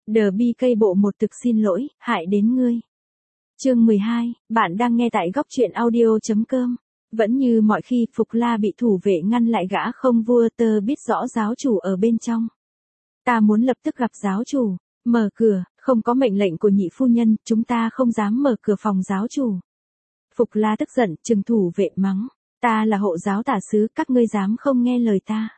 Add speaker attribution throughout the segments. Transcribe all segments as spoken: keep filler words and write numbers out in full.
Speaker 1: The bê ca bộ một thực xin lỗi, hại đến ngươi. Chương mười hai, bạn đang nghe tại góc truyện audio chấm com. Vẫn như mọi khi, Phục La bị thủ vệ ngăn lại gã không vua tơ biết rõ giáo chủ ở bên trong. Ta muốn lập tức gặp giáo chủ, mở cửa, không có mệnh lệnh của nhị phu nhân, chúng ta không dám mở cửa phòng giáo chủ. Phục La tức giận, trừng thủ vệ mắng, ta là hộ giáo tả sứ, các ngươi dám không nghe lời ta.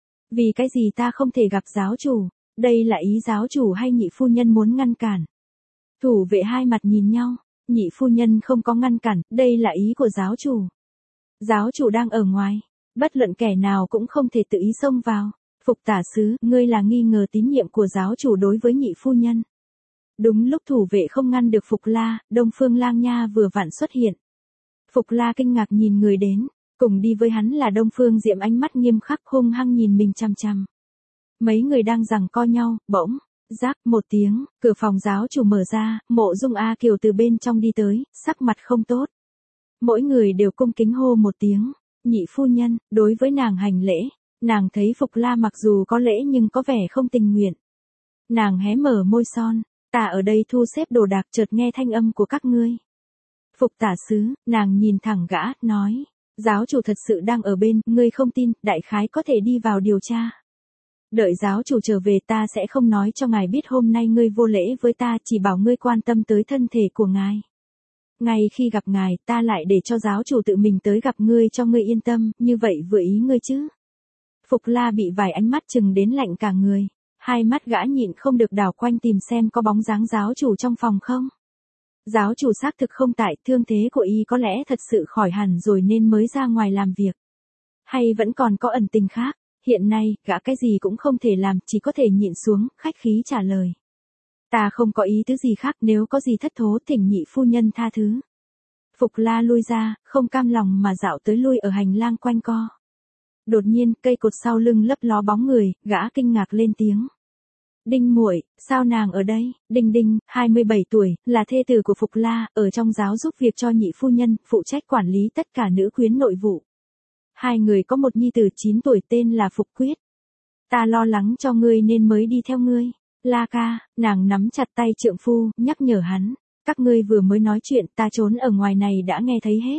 Speaker 1: Vì cái gì ta không thể gặp giáo chủ, đây là ý giáo chủ hay nhị phu nhân muốn ngăn cản? Thủ vệ hai mặt nhìn nhau, nhị phu nhân không có ngăn cản, đây là ý của giáo chủ. Giáo chủ đang ở ngoài, bất luận kẻ nào cũng không thể tự ý xông vào. Phục tả sứ, ngươi là nghi ngờ tín nhiệm của giáo chủ đối với nhị phu nhân. Đúng lúc thủ vệ không ngăn được Phục La, Đông Phương Lang Nha vừa vặn xuất hiện. Phục La kinh ngạc nhìn người đến, cùng đi với hắn là Đông Phương Diệm ánh mắt nghiêm khắc hung hăng nhìn mình chằm chằm. Mấy người đang giằng co nhau, bỗng, rắc một tiếng, cửa phòng giáo chủ mở ra, Mộ Dung A Kiều từ bên trong đi tới, sắc mặt không tốt. Mỗi người đều cung kính hô một tiếng, nhị phu nhân, đối với nàng hành lễ. Nàng thấy Phục La mặc dù có lễ nhưng có vẻ không tình nguyện. Nàng hé mở môi son, ta ở đây thu xếp đồ đạc chợt nghe thanh âm của các ngươi. Phục tả sứ, nàng nhìn thẳng gã, nói, giáo chủ thật sự đang ở bên, ngươi không tin, đại khái có thể đi vào điều tra. Đợi giáo chủ trở về ta sẽ không nói cho ngài biết hôm nay ngươi vô lễ với ta, chỉ bảo ngươi quan tâm tới thân thể của ngài. Ngay khi gặp ngài, ta lại để cho giáo chủ tự mình tới gặp ngươi cho ngươi yên tâm, như vậy vừa ý ngươi chứ. Phục La bị vài ánh mắt chừng đến lạnh cả người, hai mắt gã nhịn không được đảo quanh tìm xem có bóng dáng giáo chủ trong phòng không. Giáo chủ xác thực không tại, thương thế của y có lẽ thật sự khỏi hẳn rồi nên mới ra ngoài làm việc. Hay vẫn còn có ẩn tình khác, hiện nay, gã cái gì cũng không thể làm, chỉ có thể nhịn xuống, khách khí trả lời. Ta không có ý tứ gì khác, nếu có gì thất thố thỉnh nhị phu nhân tha thứ. Phục La lui ra, không cam lòng mà dạo tới lui ở hành lang quanh co. Đột nhiên, cây cột sau lưng lấp ló bóng người, gã kinh ngạc lên tiếng. Đinh muội, sao nàng ở đây? Đinh Đinh, hai mươi bảy tuổi, là thê tử của Phục La, ở trong giáo giúp việc cho nhị phu nhân, phụ trách quản lý tất cả nữ quyến nội vụ. Hai người có một nhi tử chín tuổi tên là Phục Quyết. Ta lo lắng cho ngươi nên mới đi theo ngươi. La ca, nàng nắm chặt tay trượng phu, nhắc nhở hắn. Các ngươi vừa mới nói chuyện, ta trốn ở ngoài này đã nghe thấy hết.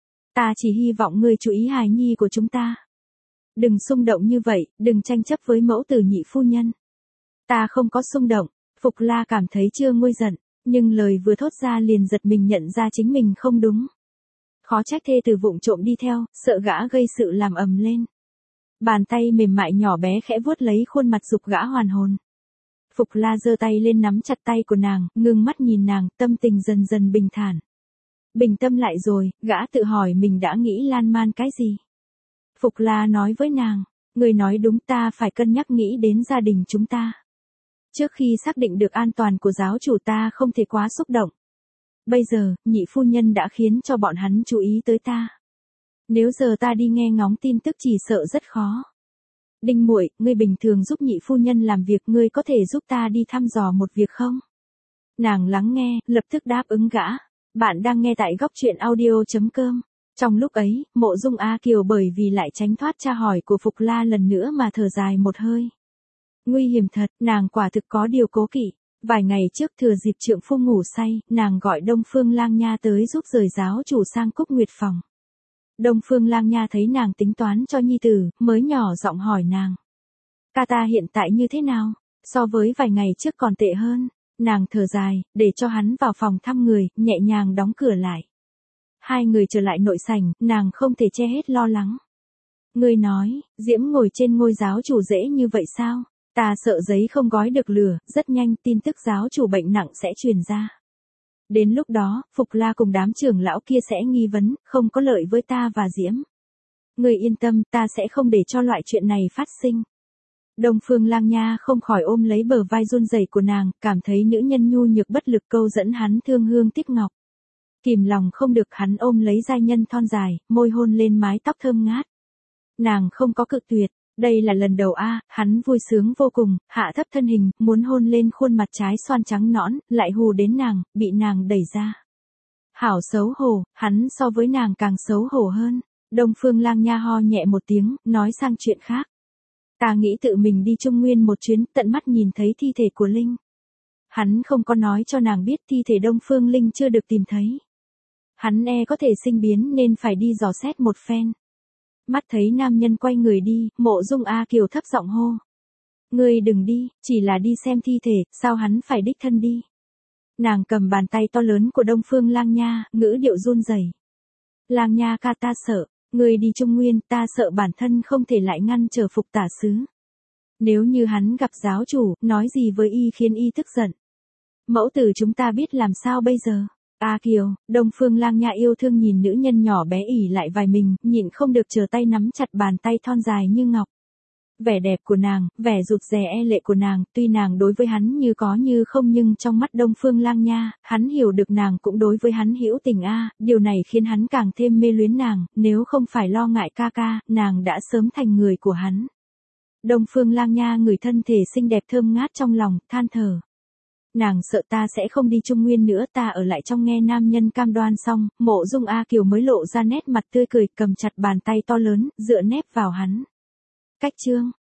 Speaker 1: Ta chỉ hy vọng ngươi chú ý hài nhi của chúng ta. Đừng xung động như vậy, đừng tranh chấp với mẫu tử nhị phu nhân. Ta không có xung động, Phục La cảm thấy chưa nguôi giận, nhưng lời vừa thốt ra liền giật mình nhận ra chính mình không đúng. Khó trách thê tử vụng trộm đi theo, sợ gã gây sự làm ầm lên. Bàn tay mềm mại nhỏ bé khẽ vuốt lấy khuôn mặt giục gã hoàn hồn. Phục La giơ tay lên nắm chặt tay của nàng, ngưng mắt nhìn nàng, tâm tình dần dần bình thản. Bình tâm lại rồi, gã tự hỏi mình đã nghĩ lan man cái gì. Phục La nói với nàng, người nói đúng, ta phải cân nhắc nghĩ đến gia đình chúng ta. Trước khi xác định được an toàn của giáo chủ ta không thể quá xúc động. Bây giờ, nhị phu nhân đã khiến cho bọn hắn chú ý tới ta. Nếu giờ ta đi nghe ngóng tin tức chỉ sợ rất khó. Đinh muội, ngươi bình thường giúp nhị phu nhân làm việc, ngươi có thể giúp ta đi thăm dò một việc không? Nàng lắng nghe, lập tức đáp ứng gã. Bạn đang nghe tại góc truyện audio chấm com. Trong lúc ấy, Mộ Dung A Kiều bởi vì lại tránh thoát tra hỏi của Phục La lần nữa mà thở dài một hơi. Nguy hiểm thật, nàng quả thực có điều cố kỵ. Vài ngày trước thừa dịp trượng phu ngủ say, nàng gọi Đông Phương Lang Nha tới giúp rời giáo chủ sang Cúc Nguyệt phòng. Đông Phương Lang Nha thấy nàng tính toán cho nhi tử, mới nhỏ giọng hỏi nàng. Ca ta hiện tại như thế nào? So với vài ngày trước còn tệ hơn. Nàng thở dài, để cho hắn vào phòng thăm người, nhẹ nhàng đóng cửa lại. Hai người trở lại nội sảnh, nàng không thể che hết lo lắng. Ngươi nói, Diễm ngồi trên ngôi giáo chủ dễ như vậy sao? Ta sợ giấy không gói được lửa, rất nhanh tin tức giáo chủ bệnh nặng sẽ truyền ra. Đến lúc đó, Phục La cùng đám trưởng lão kia sẽ nghi vấn, không có lợi với ta và Diễm. Ngươi yên tâm, ta sẽ không để cho loại chuyện này phát sinh. Đông Phương Lang Nha không khỏi ôm lấy bờ vai run rẩy của nàng, cảm thấy nữ nhân nhu nhược bất lực câu dẫn hắn thương hương tiếc ngọc. Kìm lòng không được, hắn ôm lấy giai nhân thon dài, môi hôn lên mái tóc thơm ngát. Nàng không có cự tuyệt, đây là lần đầu a, hắn vui sướng vô cùng, hạ thấp thân hình, muốn hôn lên khuôn mặt trái xoan trắng nõn, lại hù đến nàng, bị nàng đẩy ra. Hảo xấu hổ, hắn so với nàng càng xấu hổ hơn. Đông Phương Lang Nha ho nhẹ một tiếng, nói sang chuyện khác. Ta nghĩ tự mình đi Trung Nguyên một chuyến, tận mắt nhìn thấy thi thể của Linh. Hắn không có nói cho nàng biết thi thể Đông Phương Linh chưa được tìm thấy. Hắn e có thể sinh biến nên phải đi dò xét một phen. Mắt thấy nam nhân quay người đi, Mộ Dung A Kiều thấp giọng hô. Ngươi đừng đi, chỉ là đi xem thi thể, sao hắn phải đích thân đi. Nàng cầm bàn tay to lớn của Đông Phương Lang Nha, ngữ điệu run rẩy. Lang Nha ca, ta sợ, ngươi đi Trung Nguyên, ta sợ bản thân không thể lại ngăn trở Phục Tả Sứ. Nếu như hắn gặp giáo chủ, nói gì với y khiến y tức giận. Mẫu tử chúng ta biết làm sao bây giờ. A Kiều, Đông Phương Lang Nha yêu thương nhìn nữ nhân nhỏ bé ỉ lại vai mình, nhịn không được chờ tay nắm chặt bàn tay thon dài như ngọc. Vẻ đẹp của nàng, vẻ rụt rè e lệ của nàng, tuy nàng đối với hắn như có như không nhưng trong mắt Đông Phương Lang Nha, hắn hiểu được nàng cũng đối với hắn hữu tình a, điều này khiến hắn càng thêm mê luyến nàng, nếu không phải lo ngại ca ca, nàng đã sớm thành người của hắn. Đông Phương Lang Nha ngửi thân thể xinh đẹp thơm ngát trong lòng, than thở. Nàng sợ ta sẽ không đi Trung Nguyên nữa, ta ở lại trong. Nghe nam nhân cam đoan xong, Mộ Dung A Kiều mới lộ ra nét mặt tươi cười, cầm chặt bàn tay to lớn, dựa nép vào hắn. Cách chương